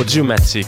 Audiomatique.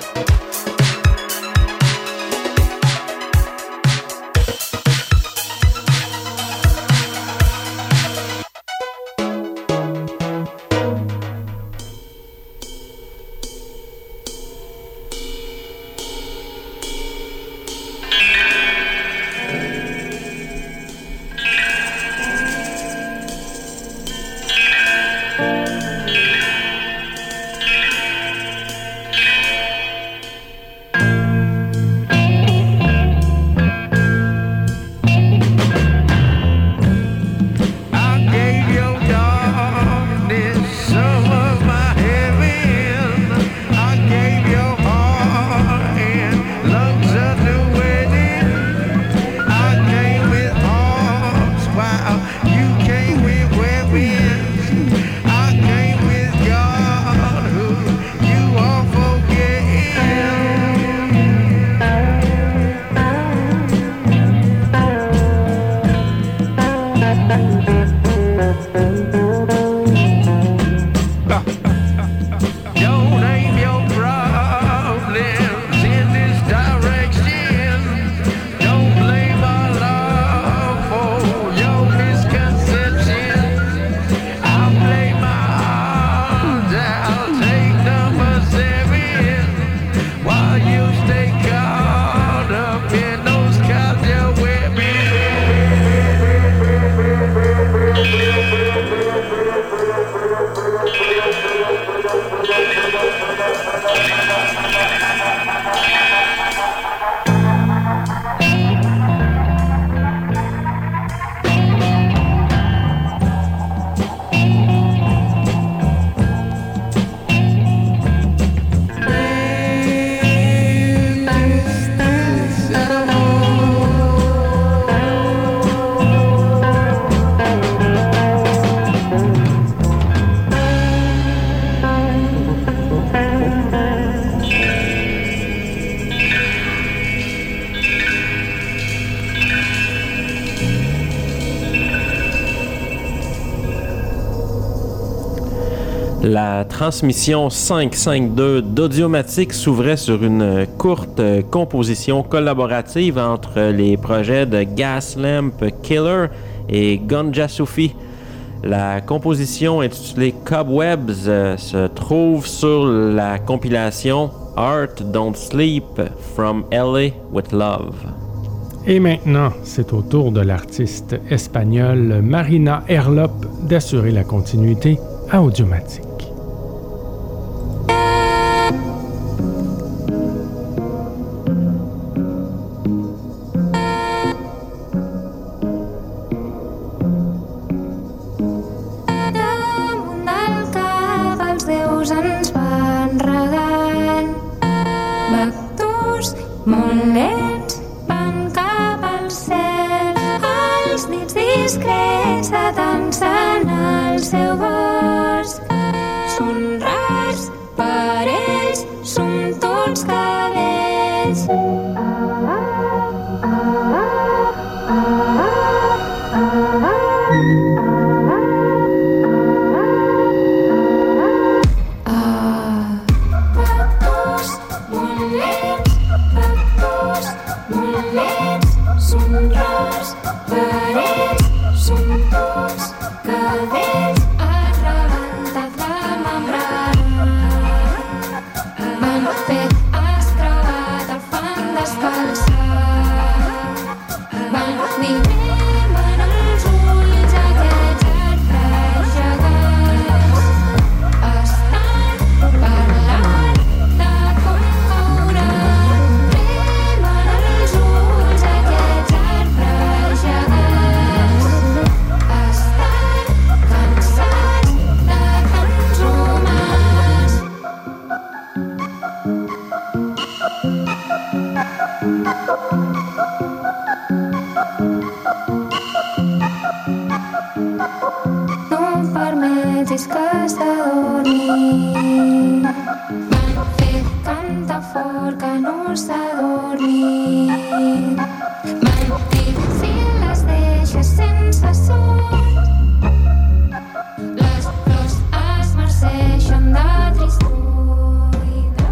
La transmission 552 d'Audiomatique s'ouvrait sur une courte composition collaborative entre les projets de Gaslamp Killer et Gunja Sufi. La composition intitulée Cobwebs se trouve sur la compilation Art Don't Sleep From LA With Love. Et maintenant, c'est au tour de l'artiste espagnole Marina Herlop d'assurer la continuité à Audiomatique. Les flors es marceixen de tristor i de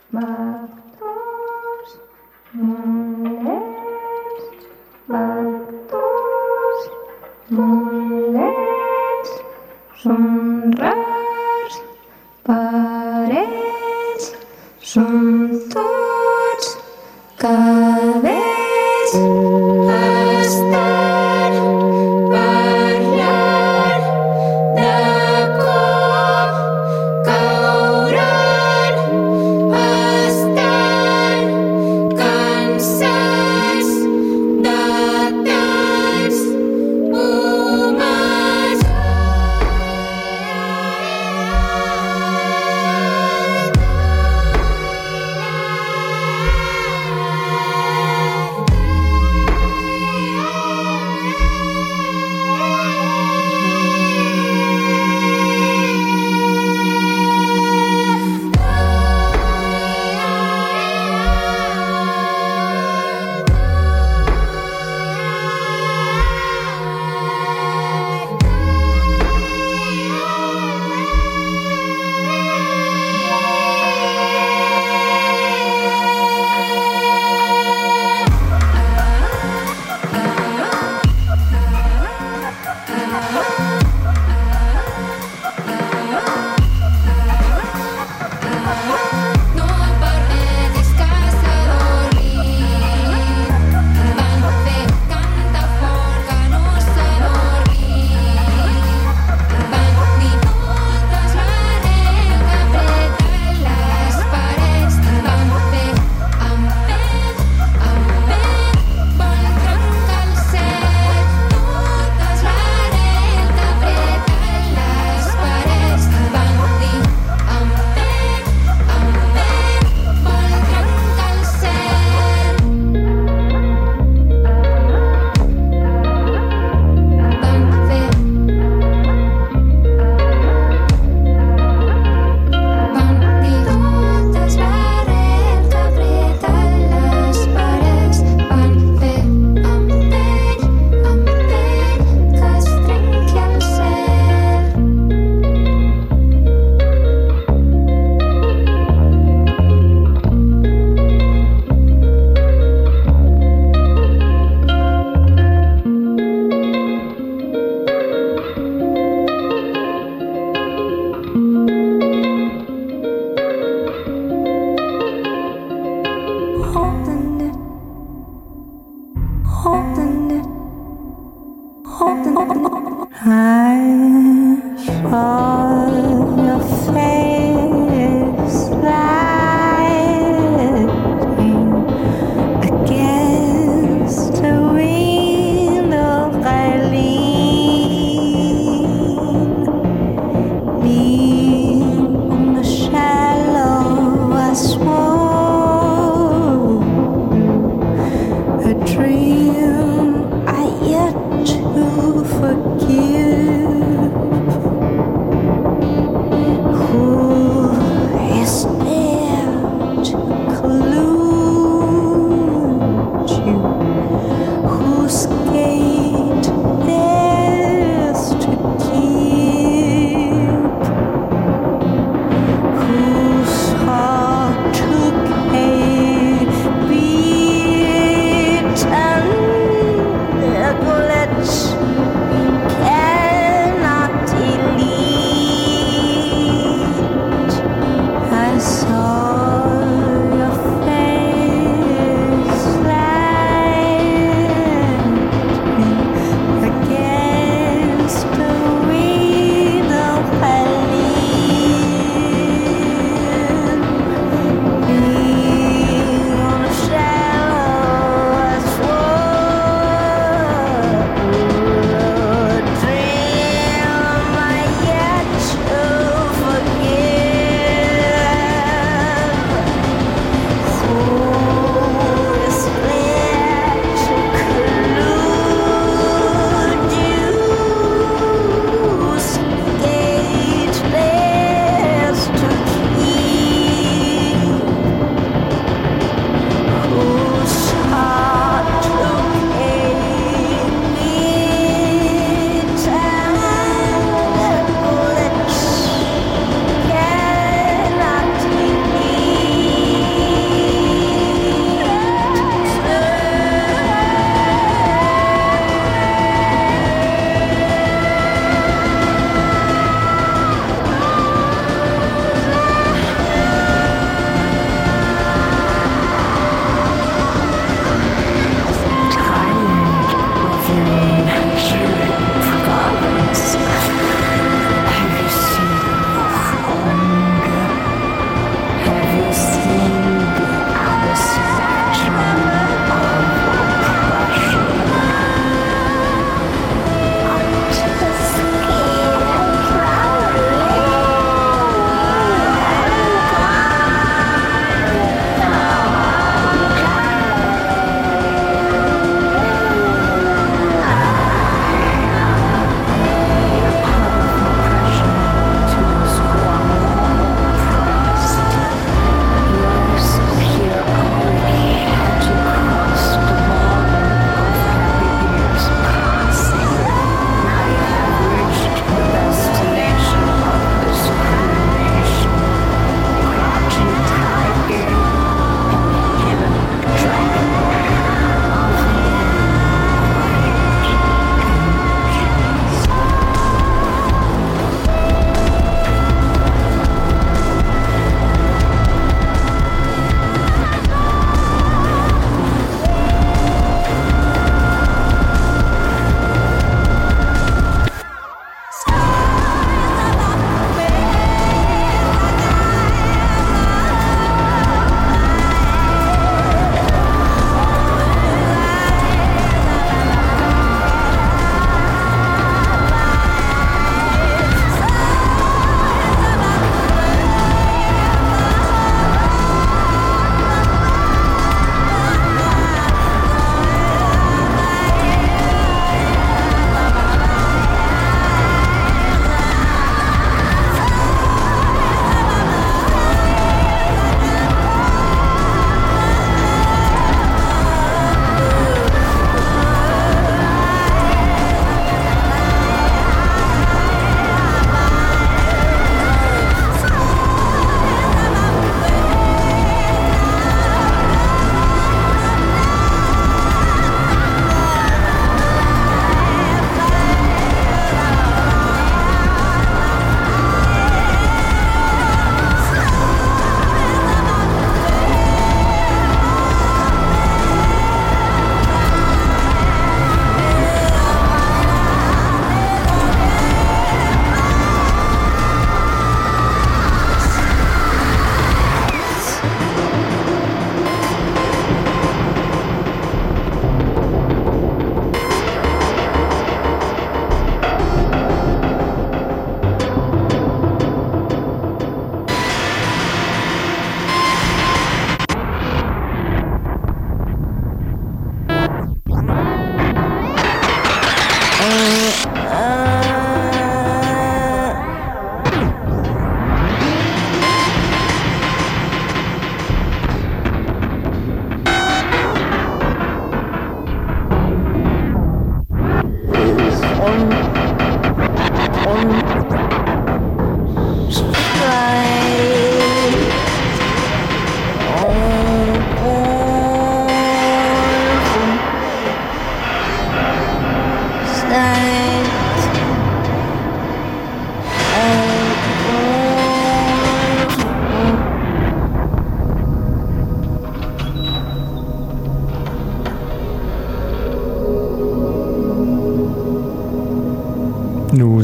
Són rars, parells, són tots cabells. Estan parlant de com cauran. Estan cansats de tants humans.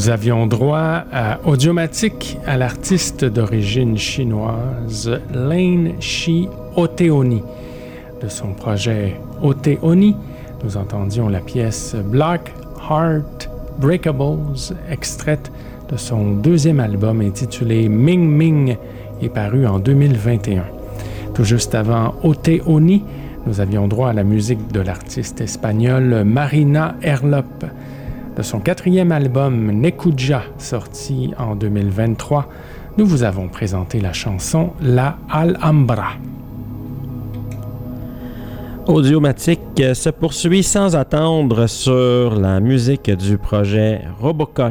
Nous avions droit à Audiomatique à l'artiste d'origine chinoise Lane Shi Oteoni. De son projet Oteoni, nous entendions la pièce Black Heart Breakables, extraite de son deuxième album intitulé Ming Ming, et paru en 2021. Tout juste avant Oteoni, nous avions droit à la musique de l'artiste espagnole Marina Herlop. De son quatrième album Nekuja, sorti en 2023, nous vous avons présenté la chanson La Alhambra. Audiomatique se poursuit sans attendre sur la musique du projet Robocotch.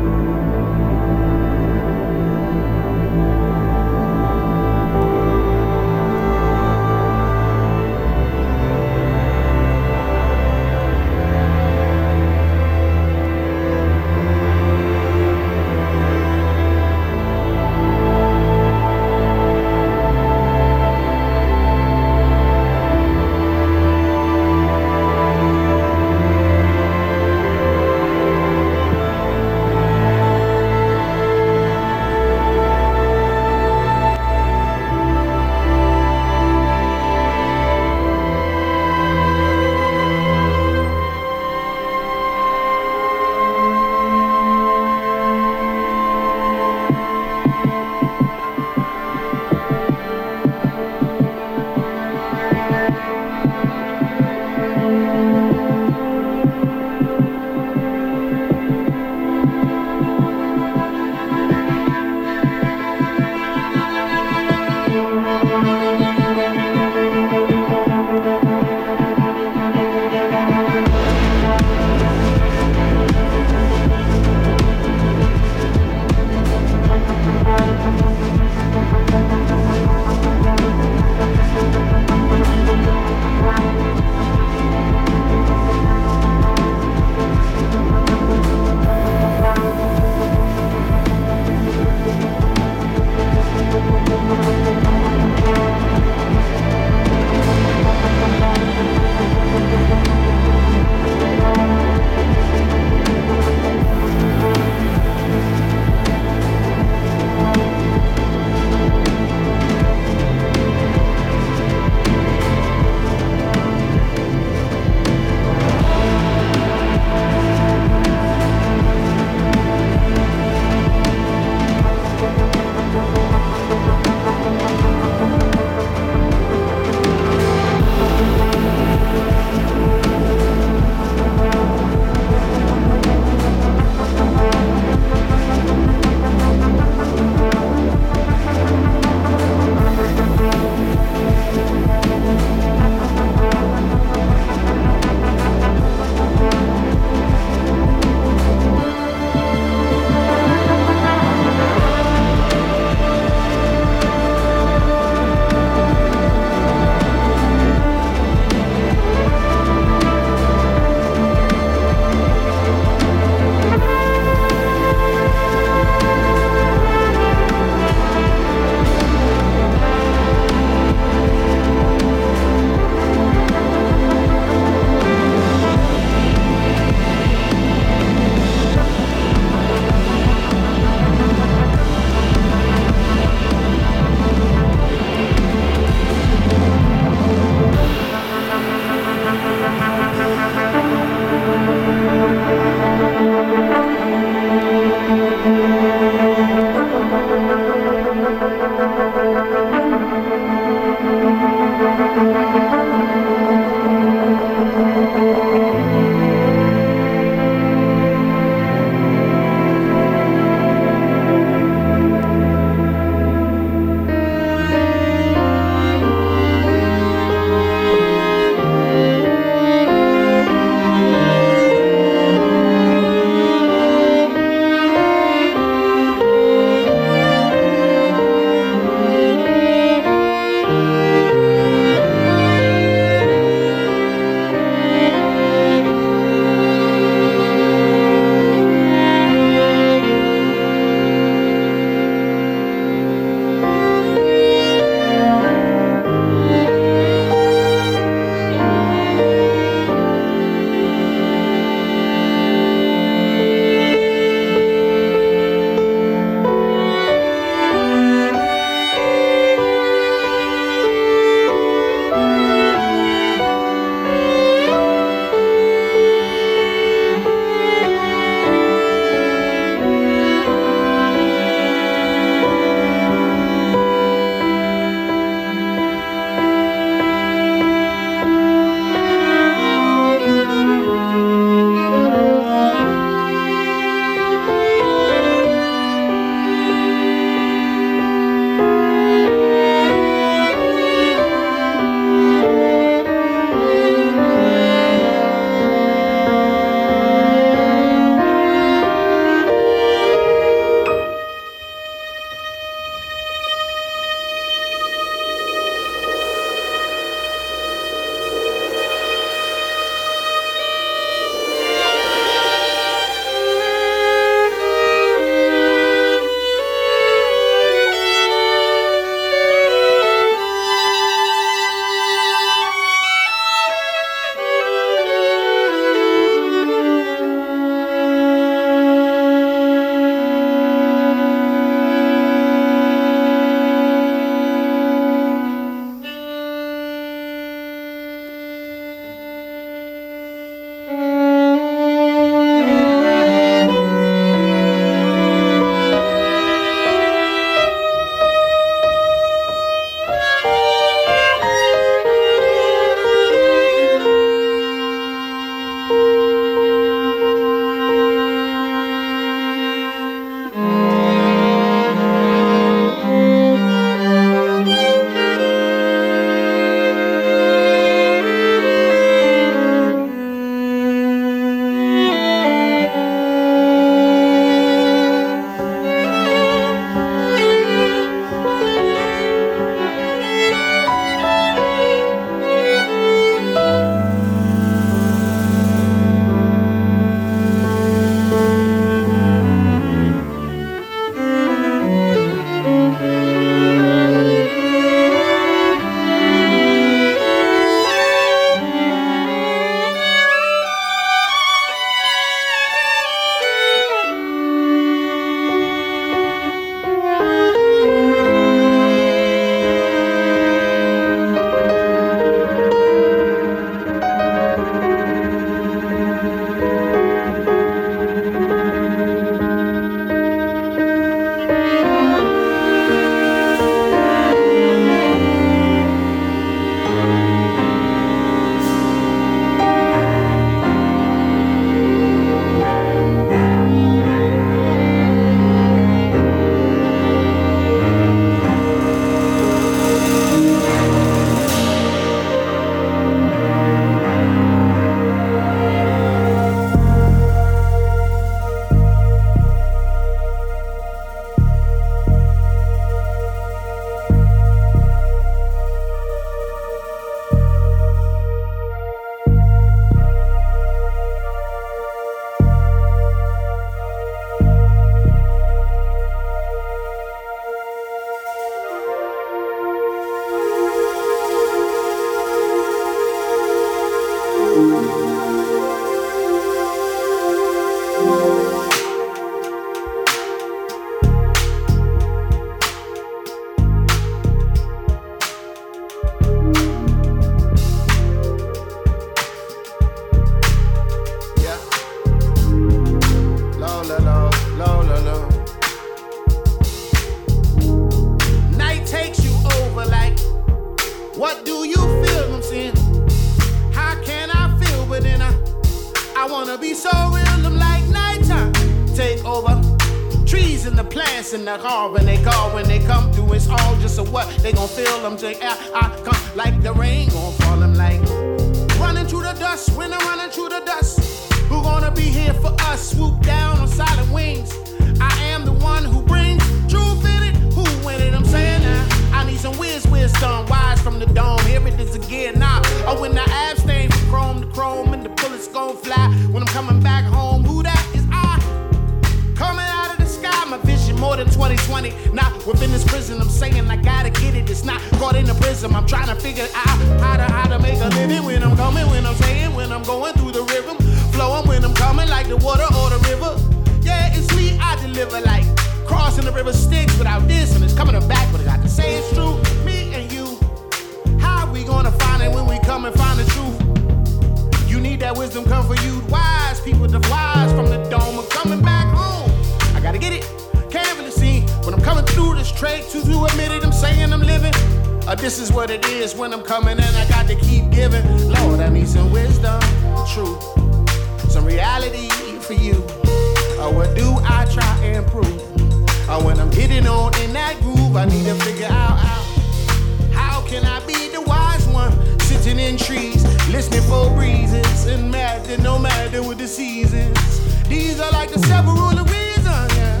rhythm like nighttime take over. Trees and the plants and the car when they call, when they come through, it's all just a what they gon' feel them till I come like the rain gon' fall them like running through the dust when I'm running through the dust. Who gonna be here for us? Swoop down on silent wings. I am the one who brings truth in it. Who win it? I'm saying now. I need some wisdom, wise from the dome. Here it is again now. Oh, when the abstain from chrome to chrome and the bullets gon' fly. When I'm coming back home, who that is I? Coming out of the sky, my vision more than 2020. Not within this prison, I'm saying I gotta get it. It's not caught in the prism. I'm trying to figure out how to make a living when I'm coming, when I'm saying, when I'm going through the rhythm. Flowing when I'm coming like the water or the river. Yeah, it's sweet, I deliver like crossing the river Styx without this, and it's coming back, but I got to say it's true. Me and you, how we gonna find it when we come and find the truth? You need that wisdom come for you, wise people, the wise from the dome. I'm coming back home. I gotta get it, can't really see when I'm coming through this trade to admit it. I'm saying I'm living. This is what it is when I'm coming, and I got to keep giving. Lord, I need some wisdom, truth, some reality for you. What do I try and prove? When I'm getting on in that groove, I need to figure out how can I be the wise one, sitting in trees, listening for breezes, and mad that no matter what the seasons. These are like the several reasons, yeah.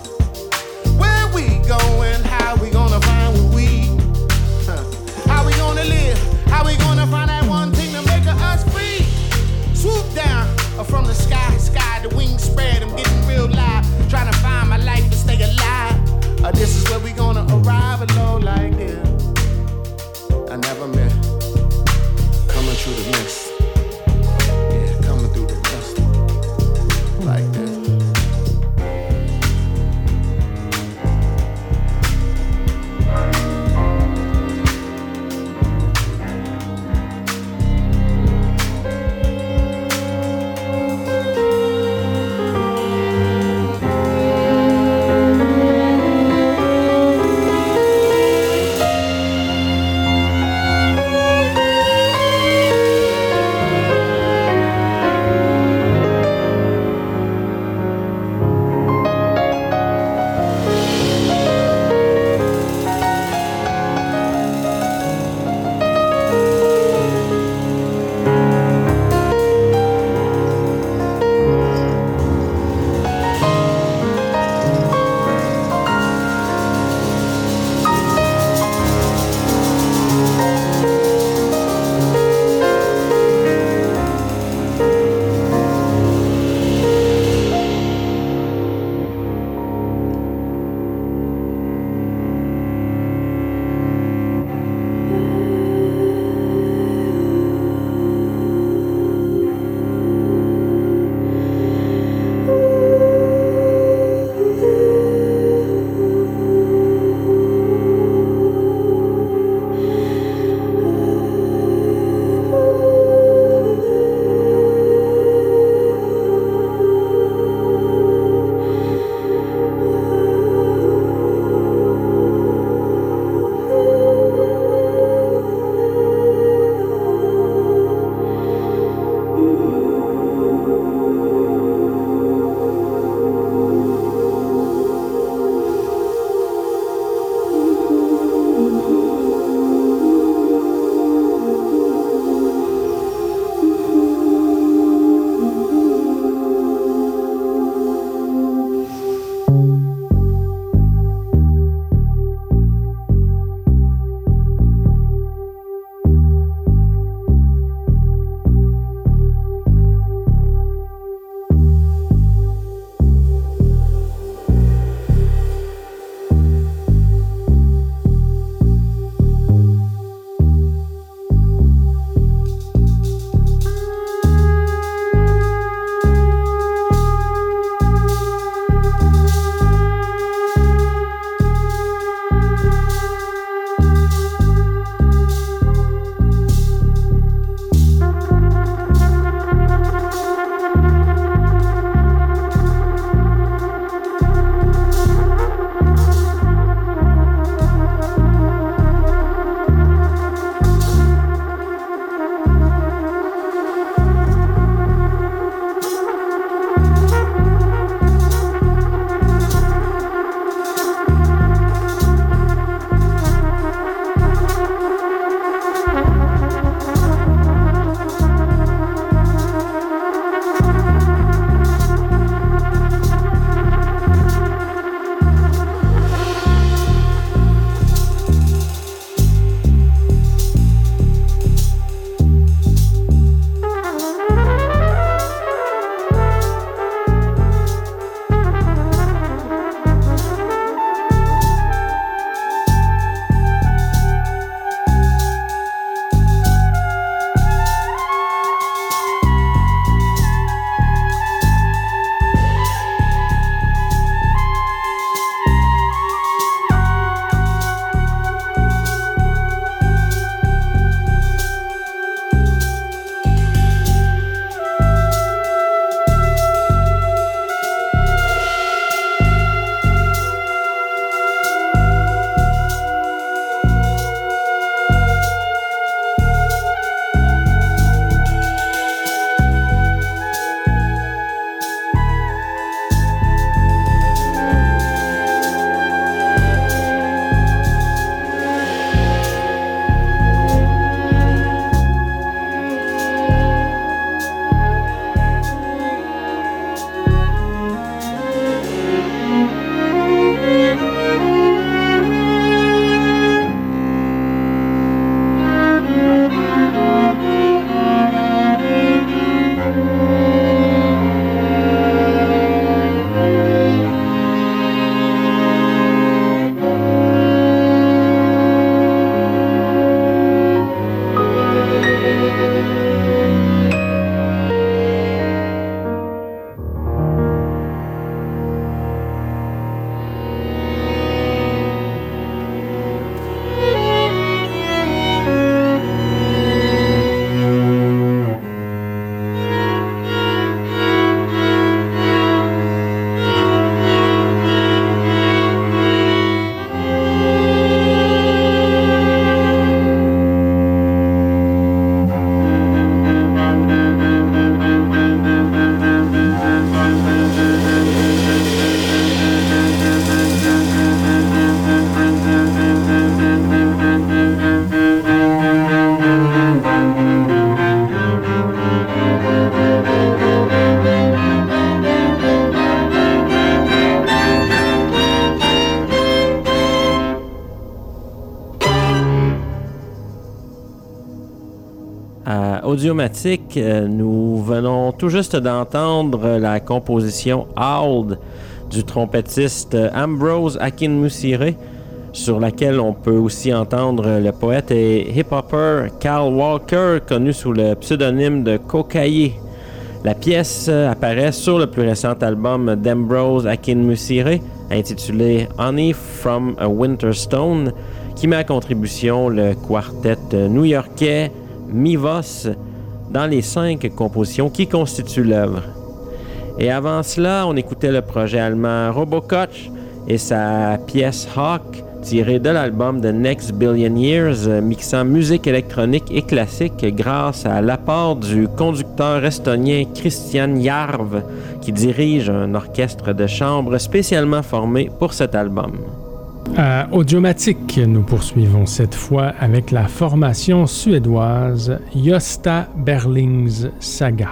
Where we going? How we gonna find what we? How we gonna live? How we gonna find that one thing to make us free? Swoop down from the sky, the wings spread. I'm getting real live, trying to find my life and stay alive. This is where we gonna arrive at low like this. I never met coming through the mist. Yeah, coming through the mist like this. Audiomatique, nous venons tout juste d'entendre la composition Howled du trompettiste Ambrose Akinmusire, sur laquelle on peut aussi entendre le poète et hip-hopper Carl Walker, connu sous le pseudonyme de Kokaye. La pièce apparaît sur le plus récent album d'Ambrose Akinmusire, intitulé Honey from a Winterstone, qui met à contribution le quartet new-yorkais Mivos dans les 5 compositions qui constituent l'œuvre. Et avant cela, on écoutait le projet allemand Robocoach et sa pièce Hawk, tirée de l'album The Next Billion Years, mixant musique électronique et classique grâce à l'apport du conducteur estonien Christian Järv, qui dirige un orchestre de chambre spécialement formé pour cet album. À Audiomatique, nous poursuivons cette fois avec la formation suédoise Gösta Berlings Saga.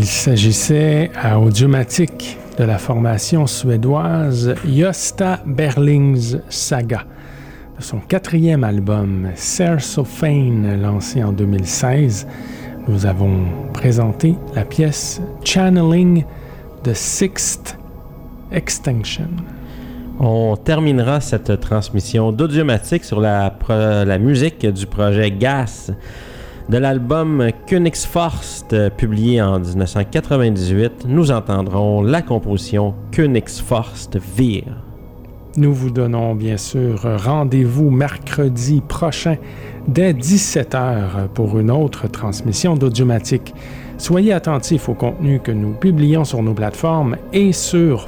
Il s'agissait à Audiomatique de la formation suédoise Gösta Berlings Saga, de son 4e album Cersophane, lancé en 2016. Nous avons présenté la pièce Channeling the Sixth Extinction. On terminera cette transmission d'Audiomatique sur la musique du projet Gas de l'album Königsforst, publié en 1998. Nous entendrons la composition Königsforst Wir. Nous vous donnons bien sûr rendez-vous mercredi prochain dès 17h pour une autre transmission d'Audiomatique. Soyez attentifs au contenu que nous publions sur nos plateformes et sur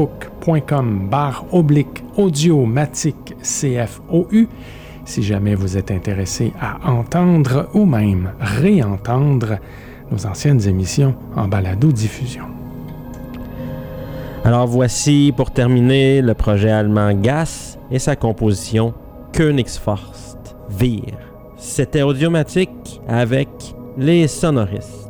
facebook.com/Audiomatique CFOU. Si jamais vous êtes intéressé à entendre ou même réentendre nos anciennes émissions en balado-diffusion. Alors voici pour terminer le projet allemand Gas et sa composition Königsforst Wir. C'était Audiomatique avec les sonoristes.